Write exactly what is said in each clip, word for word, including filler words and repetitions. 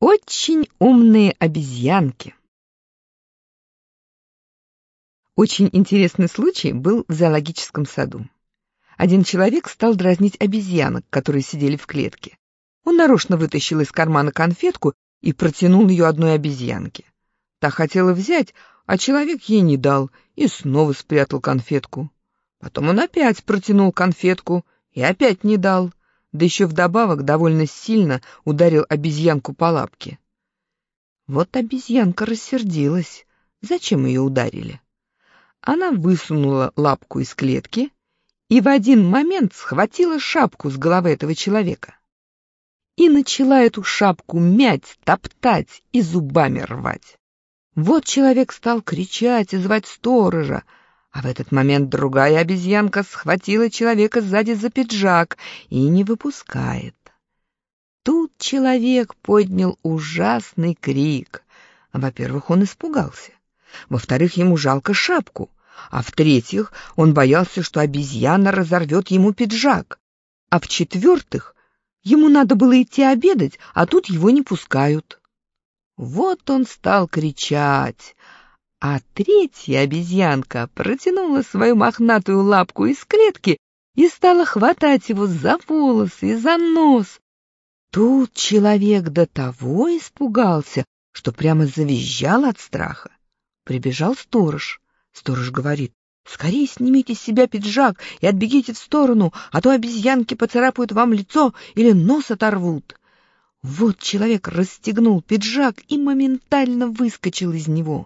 Очень умные обезьянки. Очень интересный случай был в зоологическом саду. Один человек стал дразнить обезьянок, которые сидели в клетке. Он нарочно вытащил из кармана конфетку и протянул ее одной обезьянке. Та хотела взять, а человек ей не дал и снова спрятал конфетку. Потом он опять протянул конфетку и опять не дал, да еще вдобавок довольно сильно ударил обезьянку по лапке. Вот обезьянка рассердилась. Зачем ее ударили? Она высунула лапку из клетки и в один момент схватила шапку с головы этого человека и начала эту шапку мять, топтать и зубами рвать. Вот человек стал кричать и звать сторожа, а в этот момент другая обезьянка схватила человека сзади за пиджак и не выпускает. Тут человек поднял ужасный крик. Во-первых, он испугался. Во-вторых, ему жалко шапку. А в-третьих, он боялся, что обезьяна разорвет ему пиджак. А в-четвертых, ему надо было идти обедать, а тут его не пускают. Вот он стал кричать. А третья обезьянка протянула свою мохнатую лапку из клетки и стала хватать его за волосы и за нос. Тут человек до того испугался, что прямо завизжал от страха. Прибежал сторож. Сторож говорит: «Скорее снимите с себя пиджак и отбегите в сторону, а то обезьянки поцарапают вам лицо или нос оторвут». Вот человек расстегнул пиджак и моментально выскочил из него.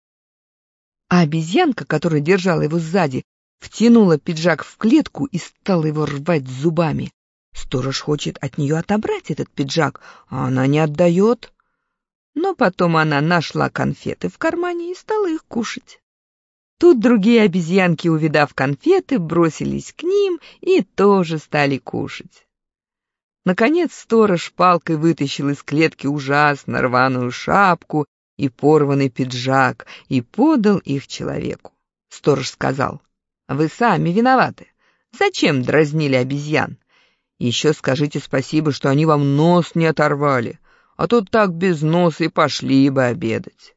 А обезьянка, которая держала его сзади, втянула пиджак в клетку и стала его рвать зубами. Сторож хочет от нее отобрать этот пиджак, а она не отдает. Но потом она нашла конфеты в кармане и стала их кушать. Тут другие обезьянки, увидав конфеты, бросились к ним и тоже стали кушать. Наконец сторож палкой вытащил из клетки ужасно рваную шапку и порванный пиджак и подал их человеку. Сторож сказал: «Вы сами виноваты. Зачем дразнили обезьян? Еще скажите спасибо, что они вам нос не оторвали, а то так без носа и пошли бы обедать».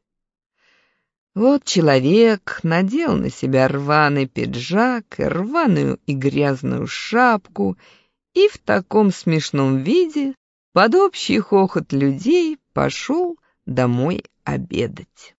Вот человек надел на себя рваный пиджак, и рваную и грязную шапку, и в таком смешном виде, под общий хохот людей, пошел домой обедать.